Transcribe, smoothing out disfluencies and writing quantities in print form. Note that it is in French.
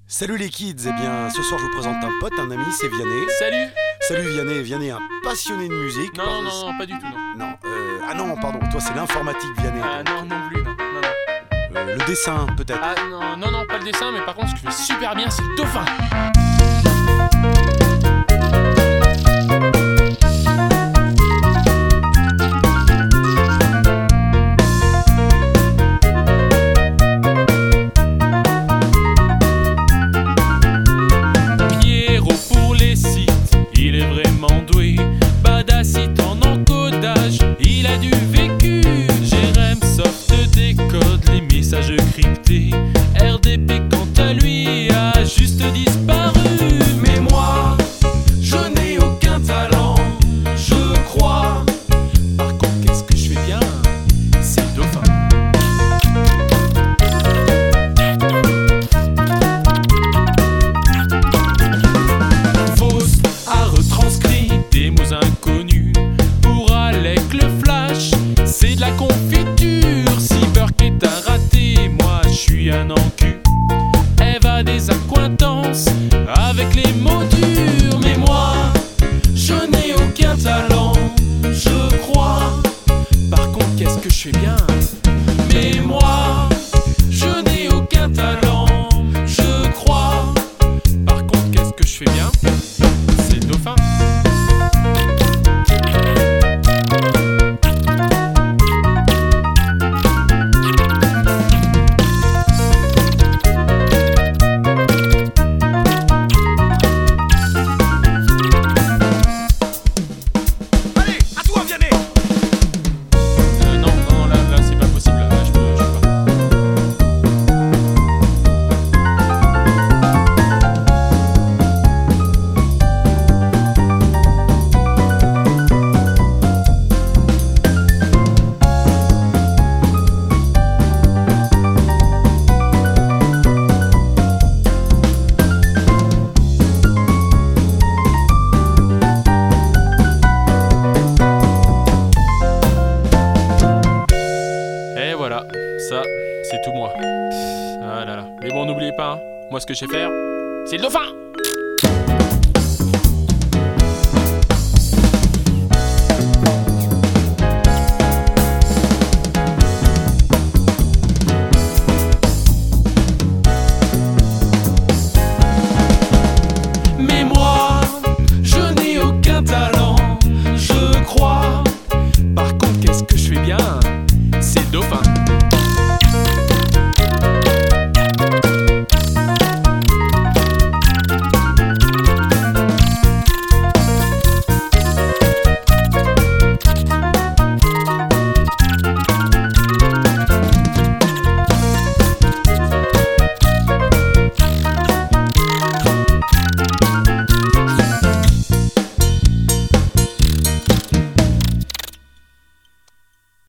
Salut les kids, eh bien ce soir je vous présente un pote, un ami, c'est Vianney. Salut. Salut Vianney, Vianney est un passionné de musique. Non, pas du tout, non. Non, ah non, pardon, toi c'est l'informatique Vianney. Ah non plus, non. Le dessin peut-être. Ah non, pas le dessin, mais par contre ce que je fais super bien, c'est le dauphin. Il est vraiment doué, Badacite en encodage, il a du vécu. Jérém Soft décode les messages cryptés. RDP quant à lui a juste disparu. Mais moi, je n'ai aucun talent, je crois. Par contre, qu'est-ce que je fais bien? C'est le dauphin. Des mots inconnus pour Alec le Flash, c'est de la confiture. Si Burke est un raté, moi je suis un encu. Eve a des accointances avec les mots durs. Mais moi, je n'ai aucun talent, je crois. Par contre, qu'est-ce que je fais bien? Mais moi, je n'ai aucun talent, je crois. Par contre, qu'est-ce que je fais bien? C'est le dauphin. Voilà, ça, c'est tout moi. Ah là là. Mais bon, n'oubliez pas, hein, moi ce que je sais faire, c'est le dauphin!